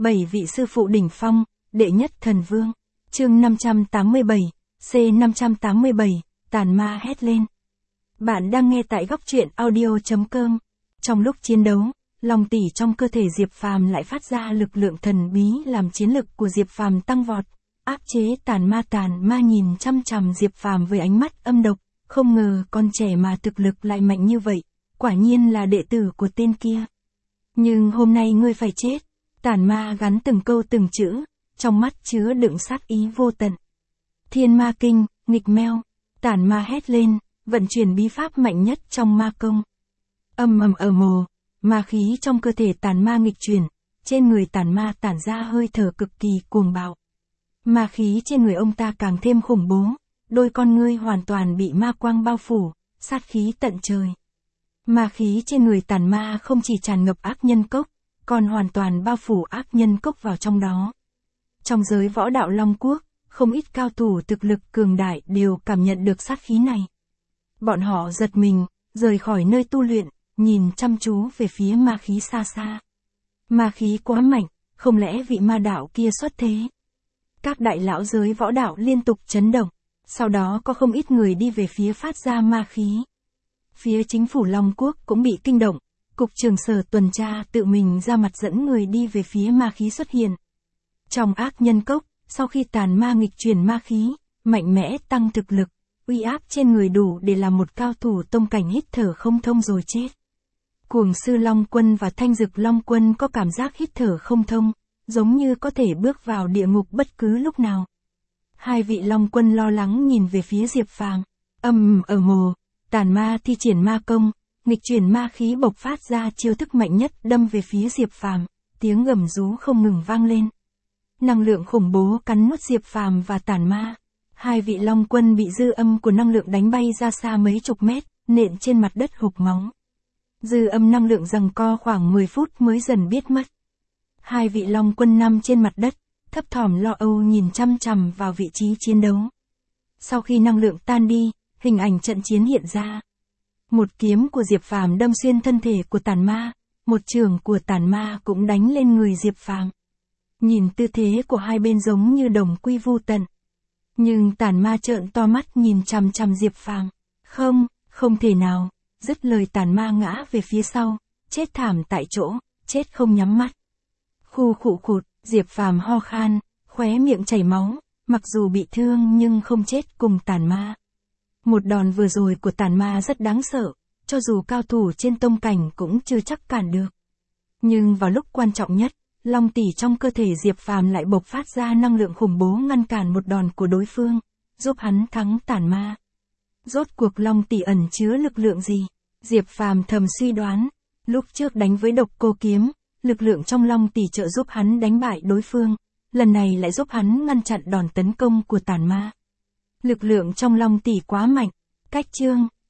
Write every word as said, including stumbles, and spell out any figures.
bảy vị sư phụ đỉnh phong, đệ nhất thần vương. Chương năm trăm tám mươi bảy, C năm trăm tám mươi bảy, tàn ma hét lên. Bạn đang nghe tại góc truyện audio chấm com. Trong lúc chiến đấu, long tỷ trong cơ thể Diệp Phàm lại phát ra lực lượng thần bí làm chiến lực của Diệp Phàm tăng vọt, áp chế tàn ma. Tàn ma nhìn chăm chằm Diệp Phàm với ánh mắt âm độc, không ngờ con trẻ mà thực lực lại mạnh như vậy, quả nhiên là đệ tử của tên kia. Nhưng hôm nay ngươi phải chết. Tàn ma gắn từng câu từng chữ, trong mắt chứa đựng sát ý vô tận. Thiên ma kinh, nghịch meo. Tàn ma hét lên, vận chuyển bí pháp mạnh nhất trong ma công. Âm ầm ở mồ, ma khí trong cơ thể tàn ma nghịch chuyển, trên người tàn ma tản ra hơi thở cực kỳ cuồng bạo. Ma khí trên người ông ta càng thêm khủng bố, đôi con ngươi hoàn toàn bị ma quang bao phủ, sát khí tận trời. Ma khí trên người tàn ma không chỉ tràn ngập ác nhân cốc, còn hoàn toàn bao phủ ác nhân cốc vào trong đó. Trong giới võ đạo Long Quốc, không ít cao thủ thực lực cường đại đều cảm nhận được sát khí này. Bọn họ giật mình, rời khỏi nơi tu luyện, nhìn chăm chú về phía ma khí xa xa. Ma khí quá mạnh, không lẽ vị ma đạo kia xuất thế? Các đại lão giới võ đạo liên tục chấn động, sau đó có không ít người đi về phía phát ra ma khí. Phía chính phủ Long Quốc cũng bị kinh động, cục trưởng sở tuần tra tự mình ra mặt dẫn người đi về phía ma khí xuất hiện. Trong ác nhân cốc, sau khi tàn ma nghịch chuyển ma khí, mạnh mẽ tăng thực lực, uy áp trên người đủ để làm một cao thủ tông cảnh hít thở không thông rồi chết. Cuồng sư Long Quân và Thanh Dực Long Quân có cảm giác hít thở không thông, giống như có thể bước vào địa ngục bất cứ lúc nào. Hai vị Long Quân lo lắng nhìn về phía Diệp Phàm. Âm ở mồ, tàn ma thi triển ma công, nghịch chuyển ma khí bộc phát ra chiêu thức mạnh nhất đâm về phía Diệp Phàm, tiếng gầm rú không ngừng vang lên. Năng lượng khủng bố cắn nuốt Diệp Phàm và tàn ma. Hai vị Long Quân bị dư âm của năng lượng đánh bay ra xa mấy chục mét, nện trên mặt đất hộc máu. Dư âm năng lượng giằng co khoảng mười phút mới dần biết mất. Hai vị Long Quân nằm trên mặt đất, thấp thỏm lo âu nhìn chăm chằm vào vị trí chiến đấu. Sau khi năng lượng tan đi, hình ảnh trận chiến hiện ra. Một kiếm của Diệp Phàm đâm xuyên thân thể của tàn ma, một chưởng của tàn ma cũng đánh lên người Diệp Phàm. Nhìn tư thế của hai bên giống như đồng quy vu tận. Nhưng tàn ma trợn to mắt nhìn chằm chằm Diệp Phàm. Không, không thể nào. Dứt lời tàn ma ngã về phía sau, chết thảm tại chỗ, chết không nhắm mắt. Khu khụ khụt, Diệp Phàm ho khan, khóe miệng chảy máu, mặc dù bị thương nhưng không chết cùng tàn ma. Một đòn vừa rồi của tàn ma rất đáng sợ, cho dù cao thủ trên tông cảnh cũng chưa chắc cản được. Nhưng vào lúc quan trọng nhất, long tỷ trong cơ thể Diệp Phàm lại bộc phát ra năng lượng khủng bố ngăn cản một đòn của đối phương, giúp hắn thắng tàn ma. Rốt cuộc long tỷ ẩn chứa lực lượng gì? Diệp Phàm thầm suy đoán, lúc trước đánh với độc cô kiếm, lực lượng trong long tỷ trợ giúp hắn đánh bại đối phương, lần này lại giúp hắn ngăn chặn đòn tấn công của tàn ma. Lực lượng trong long tỷ quá mạnh. Cách chương,